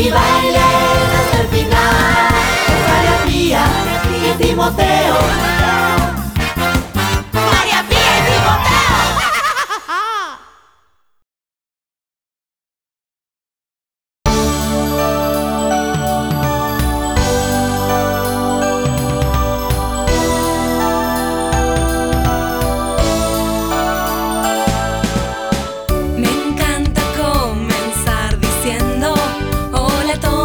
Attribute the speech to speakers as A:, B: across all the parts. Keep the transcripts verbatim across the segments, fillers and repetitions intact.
A: y bailen hasta el final. María Pía y Timoteo. María Pía y Timoteo.
B: Me encanta comenzar diciendo hola a todos.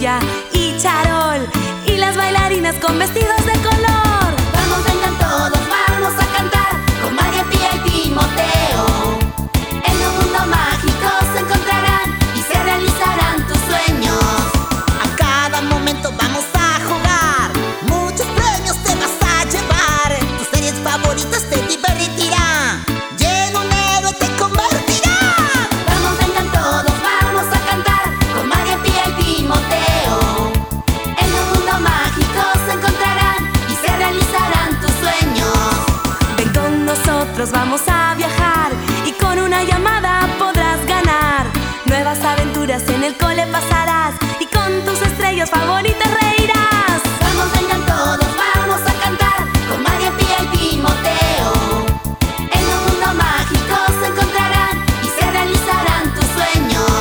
B: bulla y charol, y las bailarinas con vestidos de color.
A: Vamos, vengan todos, vamos a cantar con María Pía y Timoteo. En un mundo mágico se encontrarán y se realizarán tus sueños.
C: A cada momento vamos a jugar, muchos premios te vas a llevar. Tus series favoritas te divertirán y en un héroe te convertirán.
A: Vamos, vengan todos, vamos a cantar con María Pía y Timoteo. En un mundo mágico se encontrarán y se realizarán tus sueños.
B: Ven con nosotros, vamos a viajar, y con una llamada podrás ganar. Nuevas aventuras en el cole pasarás, y con tus estrellas favoritas reirás.
A: Vamos, vengan todos, vamos a cantar con María Pía y Timoteo. En un mundo mágico se encontrarán y se realizarán tus sueños.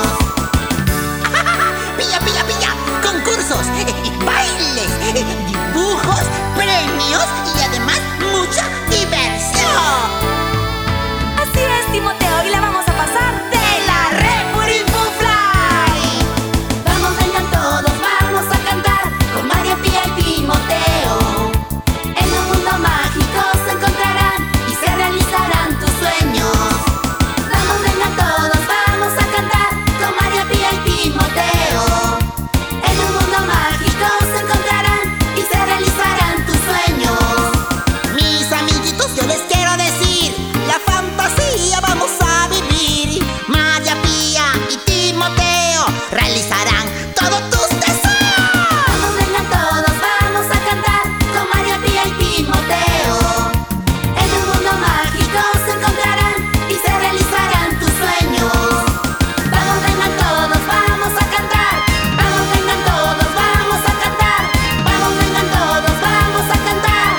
C: Pilla, pilla, pilla, concursos, bailes, dibujos, premios y además mucha diversión.
B: Así es, Timoteo, y la vamos a pasar de la Repurinfufly.
A: Vamos, vengan todos, vamos a cantar con María Pía y Timoteo. En un mundo mágico se encontrarán y se realizarán tus sueños. Vamos, vengan todos, vamos a cantar con María Pía y Timoteo. En un mundo mágico se encontrarán y se realizarán tus sueños.
C: Mis amiguitos, yo les quiero decir, la fantasía vamos a vivir. María Pía y Timoteo realizarán todos tus deseos.
A: Vamos, vengan todos, vamos a cantar con María Pía y Timoteo. En un mundo mágico se encontrarán y se realizarán tus sueños. Vamos, vengan todos, vamos a cantar. Vamos, vengan todos, vamos a cantar. Vamos, vengan todos, vamos a cantar.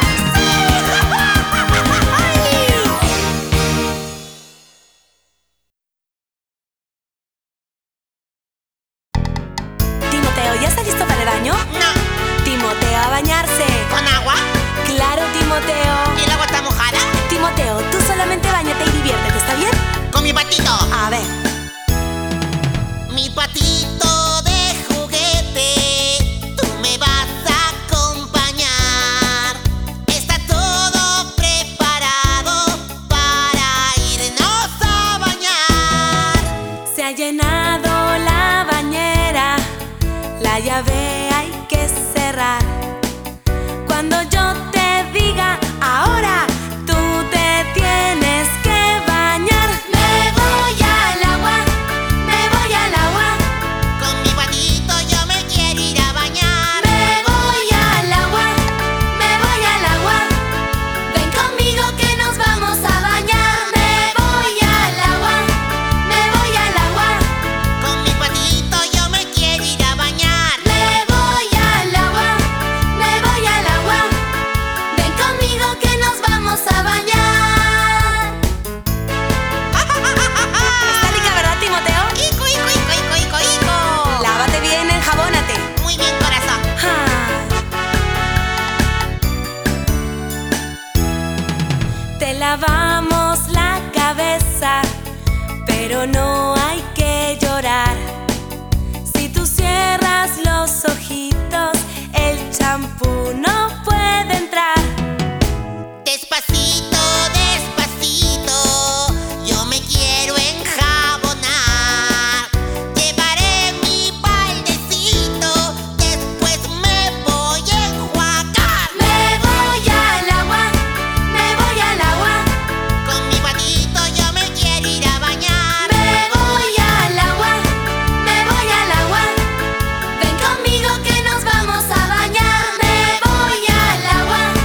B: Timoteo, ¿ya está listo para el baño?
C: No,
B: Timoteo, a bañarse.
C: ¿con agua?
B: Claro, Timoteo.
C: ¿Y el agua está mojada?
B: Timoteo, tú solamente bañate y diviértete, ¿está bien?
C: Con mi patito.
B: A ver.
C: Mi patito de juguete, tú me vas a acompañar. Está todo preparado para irnos a bañar.
B: Se ha llenado la bañera, la llave hay que cerrar. Cuando yo te diga ahora, tú te tienes que bañar.
A: Me voy al agua, me voy al agua.
C: Con mi patito yo me quiero ir a bañar.
A: Me voy al agua, me voy al agua. Ven conmigo que nos vamos a bañar. Me voy al agua, me voy al agua.
C: Con mi patito yo me quiero ir a bañar.
A: Me voy al agua, me voy al agua. Ven conmigo que nos vamos a bañar.
B: ¿Está rica, verdad, Timoteo?
C: Ico, ico, ico, ico, ico, ico.
B: Lávate bien, enjabónate.
C: Muy bien, corazón.
B: Te lavamos la cabeza, pero no hay que llorar. Si tú cierras los ojitos, el champú no puede entrar.
C: Despacito, despacito, yo me quiero enjabonar. Llevaré mi baldecito, después me voy a enjuagar.
A: Me voy al agua, me voy al agua.
C: Con mi patito yo me quiero ir a bañar.
A: Me voy al agua, me voy al agua. Ven conmigo que nos vamos a bañar. Me voy al agua,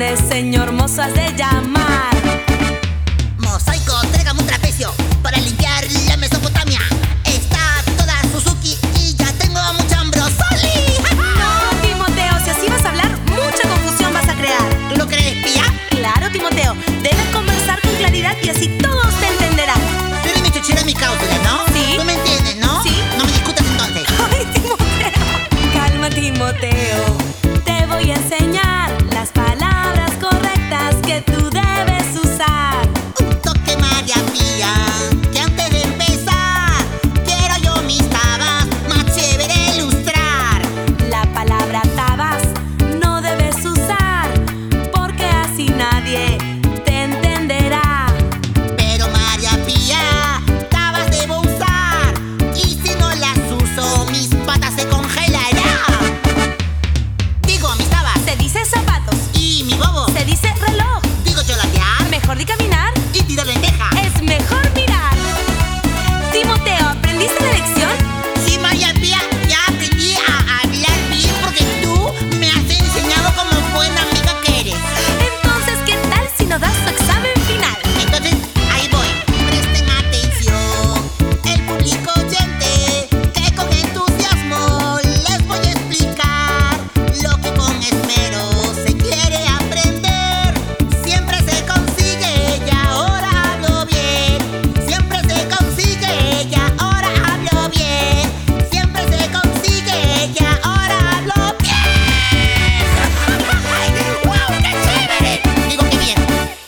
B: dice, señor mozo, has de llamar.
C: Mosaico, tráigame un trapecio para limpiar la Mesopotamia. Está toda Suzuki y ya tengo mucha ambrosoli.
B: No, Timoteo, si así vas a hablar, mucha confusión vas a crear.
C: ¿Tú lo crees, pía?
B: Claro, Timoteo, debes conversar con claridad y así todos te entenderán.
C: Tú eres mi chuchera, mi cáusula, ¿no?
B: Sí.
C: ¿Tú me entiendes, no?
B: Sí.
C: No me discutas entonces.
B: Ay, Timoteo. Calma, Timoteo. Te voy a enseñar las palabras correctas que tú debes usar.
C: Un toque María Pía, que antes de empezar quiero yo mis tabas más chévere ilustrar.
B: La palabra tabas no debes usar porque así nadie te entenderá.
C: Pero María Pía, tabas debo usar, y si no las uso mis patas se congelarán. Digo mis tabas
B: Se dice zapatos,
C: y mi bobo.
B: se dice reloj.
C: Digo yo latear
B: Mejor di caminar,
C: y tiro lenteja.
B: es mejor mirar. Timoteo, ¿aprendiste la lección?
C: Sí, María Pía, ya aprendí a hablar bien porque tú me has enseñado como buena amiga que eres.
B: Entonces, ¿qué tal si nos das tu examen final?
C: Entonces, ahí voy. Presten atención, el público oyente, que con entusiasmo les voy a explicar lo que con esmero se quiere aprender. Siempre se consigue y ahora hablo bien. Siempre se consigue y ahora hablo bien. Siempre se consigue y ahora hablo bien. ¡Wow, qué chévere! Digo que bien.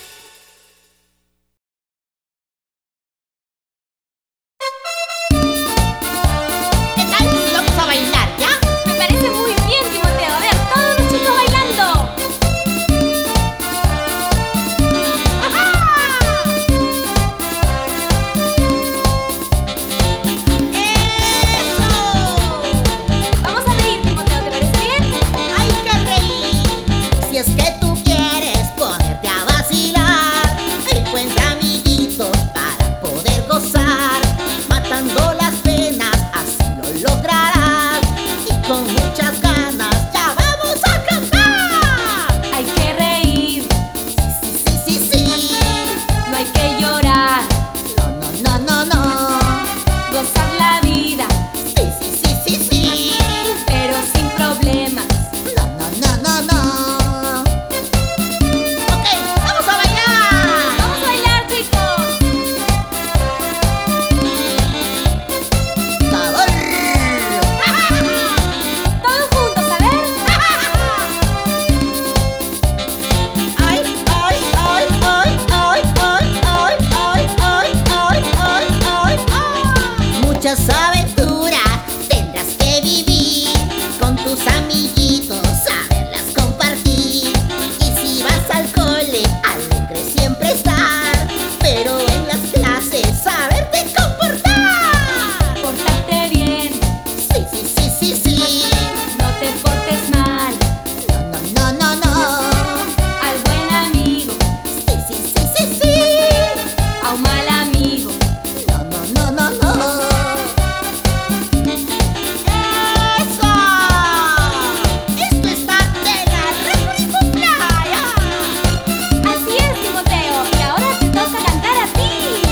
C: ¿Qué tal? Vamos a bailar, ¿ya?
B: Me parece muy bien, Timoteo. A ver, todos los chicos bailando. Vamos a reír, Timoteo, ¿te parece bien?
C: Hay que reír. Si es que tú quieres ponerte a vacilar, encuentra amiguitos para poder gozar. Matando las penas, así lo lograrás. Y con muchas ganas ya vamos a cantar.
B: Hay que reír,
C: Sí, sí, sí, sí.
B: no hay que llorar.
C: No, no, no, no, no.
B: Gozar la vida,
C: Sí, sí, sí, sí, sí.
B: pero sin problemas.
C: No, no, no, no, no. Ok, vamos a bailar.
B: Vamos a bailar, chicos.
C: Sabor.
B: Todos juntos, a ver.
C: Ay, ay, ay, ay, ay, ay, ay, ay, ay, ay, ay, ay, ay. Muchas aventuras tendrás que vivir con tus amiguitos, saberlas compartir. Y si vas al cole, alegre siempre estar, pero en las clases saberte comportar.
B: Pórtate bien,
C: Sí, sí, sí, sí, sí.
B: no te portes mal.
C: No, no, no, no, no.
B: Al buen amigo,
C: Sí, sí, sí, sí, sí.
B: a un mal amigo.
C: No, no, no, no, no. ¡Eso! Esto está de la replicuplaya.
B: Así es, Timoteo. Y ahora te toca cantar a ti.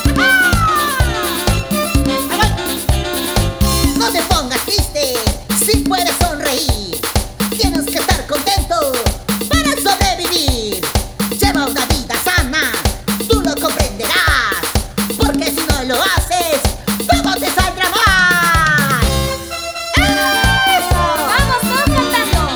C: No te pongas triste, si puedes sonreír. Tienes que estar contento para sobrevivir. Lleva una vida sana, tú lo comprenderás. Porque si no lo haces, todo te saldrá mal. ¡Eso!
B: Vamos, todos cantando.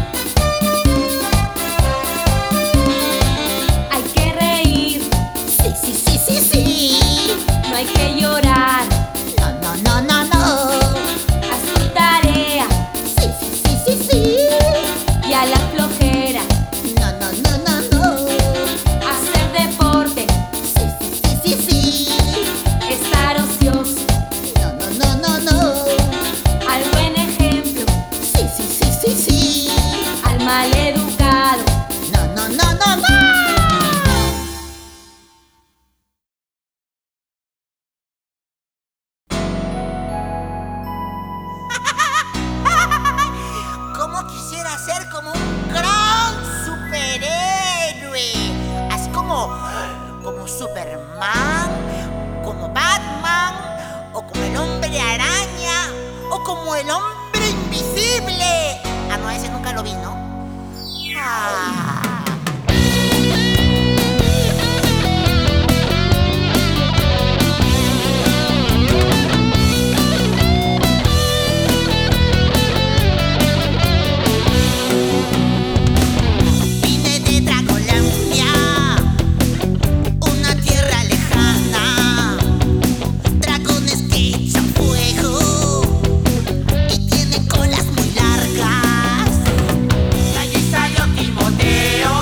B: Hay que reír,
C: Sí, sí, sí, sí, sí.
B: no hay que llorar.
C: No, no, no, no, no.
B: Haz tu tarea
C: Sí, sí, sí, sí, sí.
B: y a la flojera.
C: No, no, no, no, no.
B: Hacer deporte,
C: Sí, sí, sí, sí, sí.
B: estar ocioso.
C: No, no, no, no, no.
B: Al buen ejemplo,
C: Sí, sí, sí, sí, sí.
B: al mal educado.
C: No, no, no, no, no. ¿Cómo quisiera ser como un gran superhéroe? superhéroe. Así como, como Superman, como Batman, o como el Hombre Araña, o como el Hombre Invisible. Ah, no, ese nunca lo vi, ¿no? Ah.
A: Timoteo.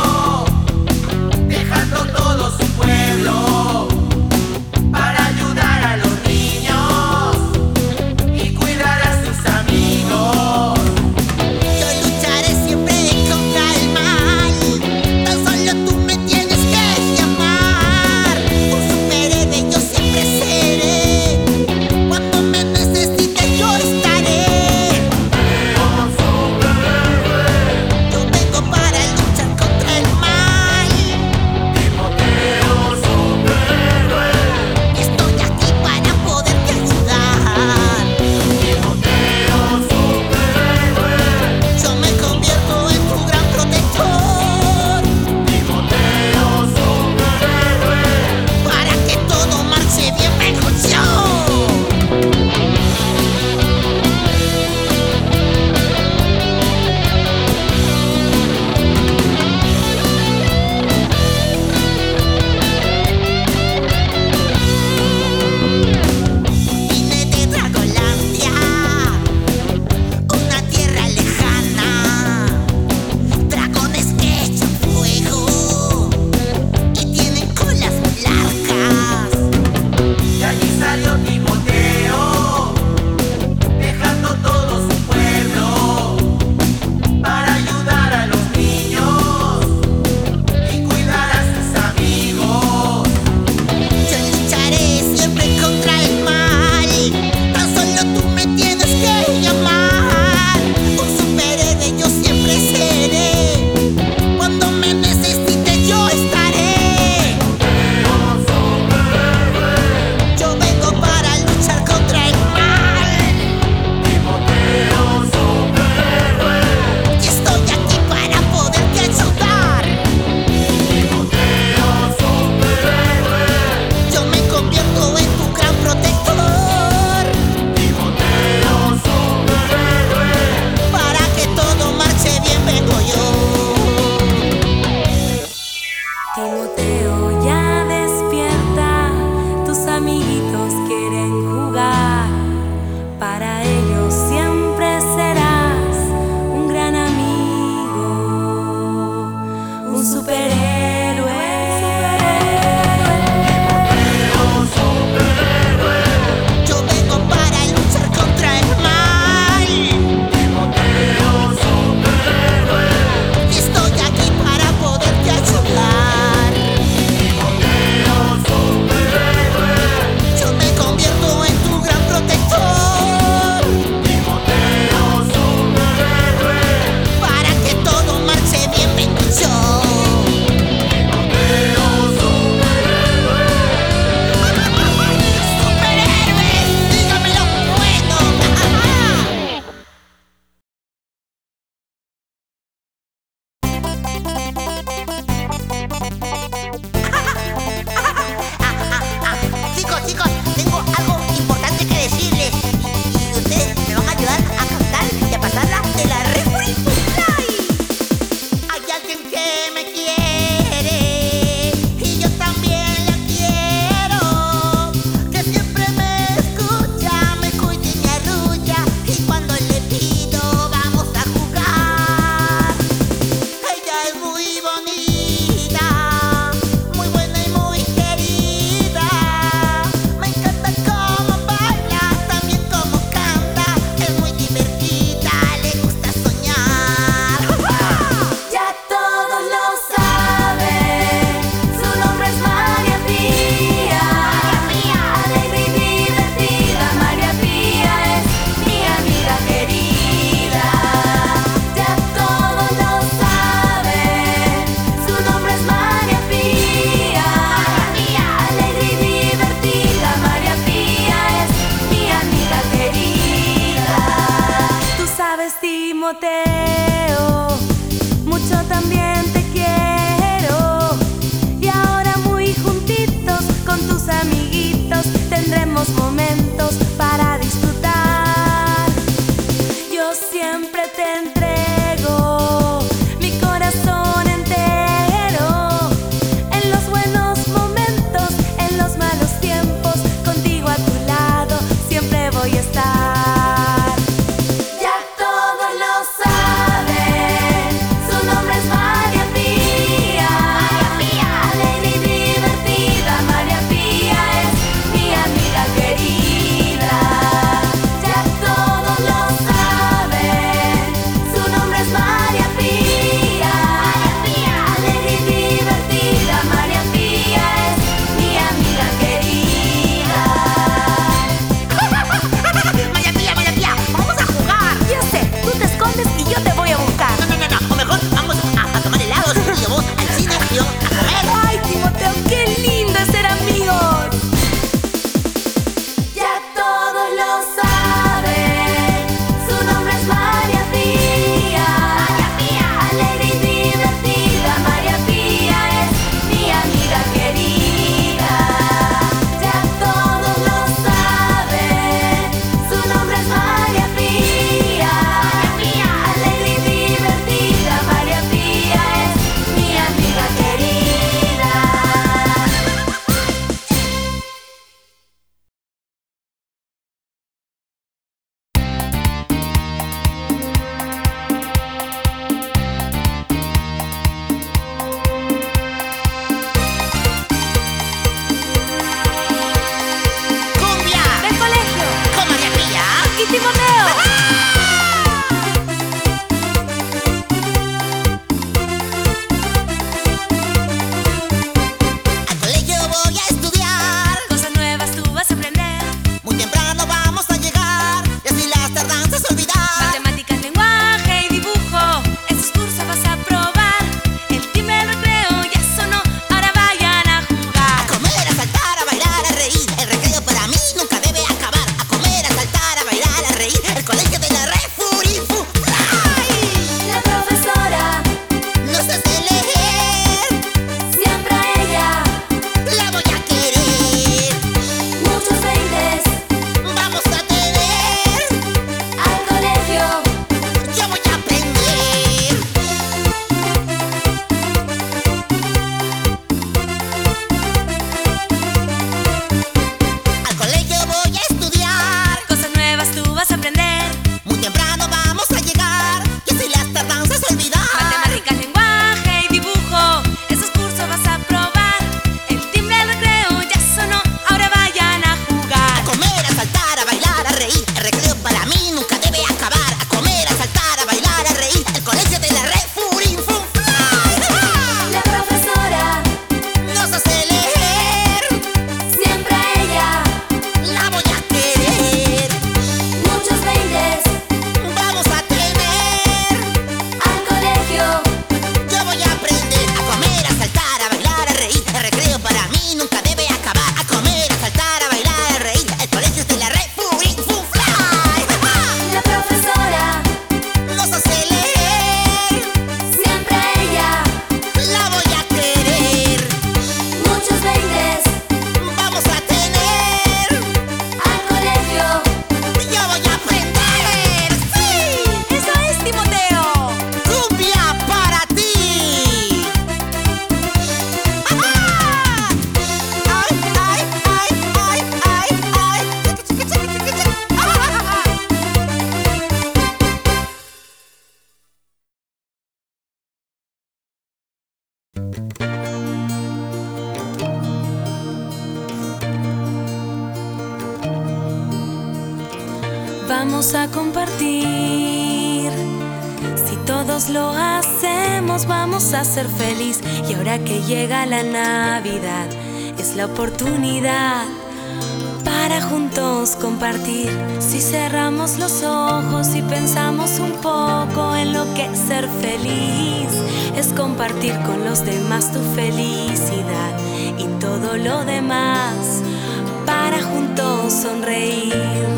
B: vamos a compartir. Si todos lo hacemos, vamos a ser feliz. Y ahora que llega la Navidad, es la oportunidad para juntos compartir. Si cerramos los ojos y pensamos un poco en lo que es ser feliz, es compartir con los demás tu felicidad y todo lo demás para juntos sonreír.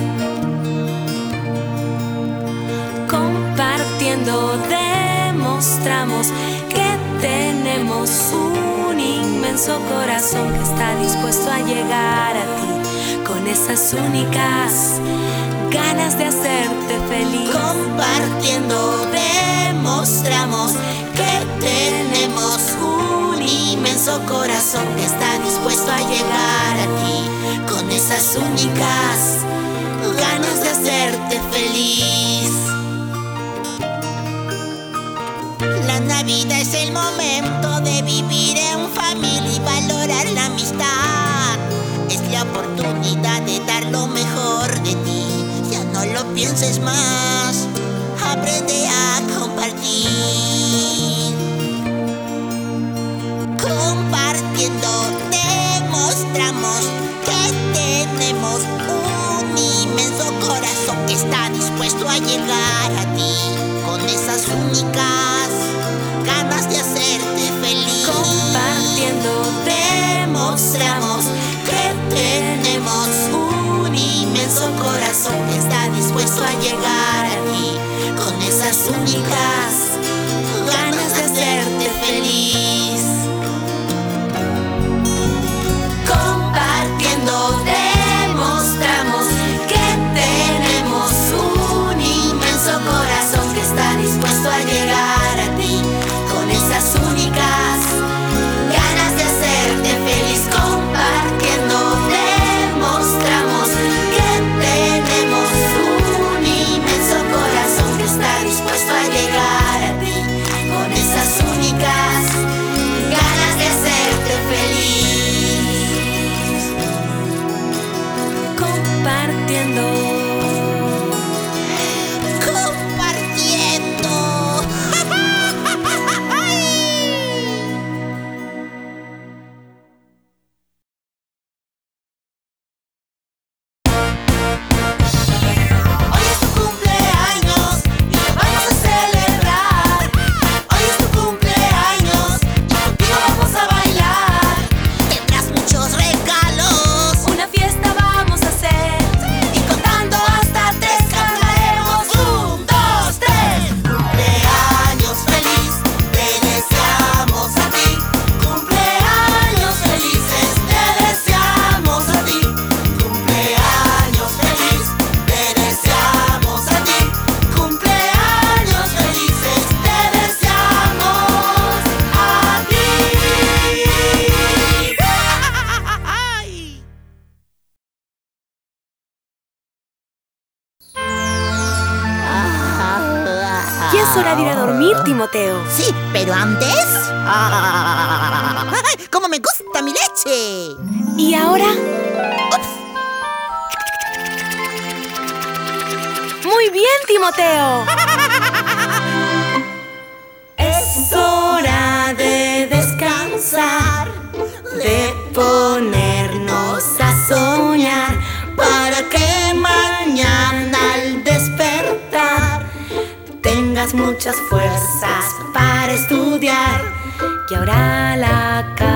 B: Compartiendo demostramos que tenemos un inmenso corazón que está dispuesto a llegar a ti con esas únicas ganas de hacerte feliz.
C: Compartiendo demostramos que tenemos un inmenso corazón que está dispuesto a llegar a ti con esas únicas ganas de hacerte feliz. La Navidad es el momento de vivir en familia y valorar la amistad. Es la oportunidad de dar lo mejor de ti. Ya no lo pienses más, aprende a compartir. Compartiendo demostramos que tenemos un inmenso corazón que está dispuesto a llegar a ti con esas únicas ganas de hacerte feliz.
B: Compartiendo
C: demostramos que tenemos un inmenso corazón que está dispuesto a llegar a ti con esas únicas ganas de hacerte feliz. Compartiendo demostramos que tenemos un inmenso corazón que está dispuesto a llegar a ti con esas únicas ganas de hacerte feliz. Compartiendo demostramos que tenemos un inmenso corazón que está dispuesto a llegar a ti con esas únicas ganas de hacerte feliz.
B: compartiendo.
C: Compartiendo. Hoy es tu cumpleaños y lo vamos a celebrar. Hoy es tu cumpleaños y contigo vamos a bailar. Tendrás muchos regalos,
B: Una fiesta vamos a hacer.
C: y contando hasta tres cantaremos. Un, dos, tres. Cumpleaños feliz, te deseamos a ti. Cumpleaños felices, te deseamos a ti. Cumpleaños feliz, te deseamos a ti. Cumpleaños felices, te deseamos a ti.
B: Ya es hora de ir a dormir, Timoteo.
C: Sí, pero antes... ¡Ah! ¡Cómo me gusta mi leche!
B: ¿Y ahora?
C: Ups.
B: Muy bien, Timoteo.
C: Es hora de descansar, de ponernos a soñar, para que mañana al despertar tengas muchas fuerzas para estudiar.
B: Y ahora la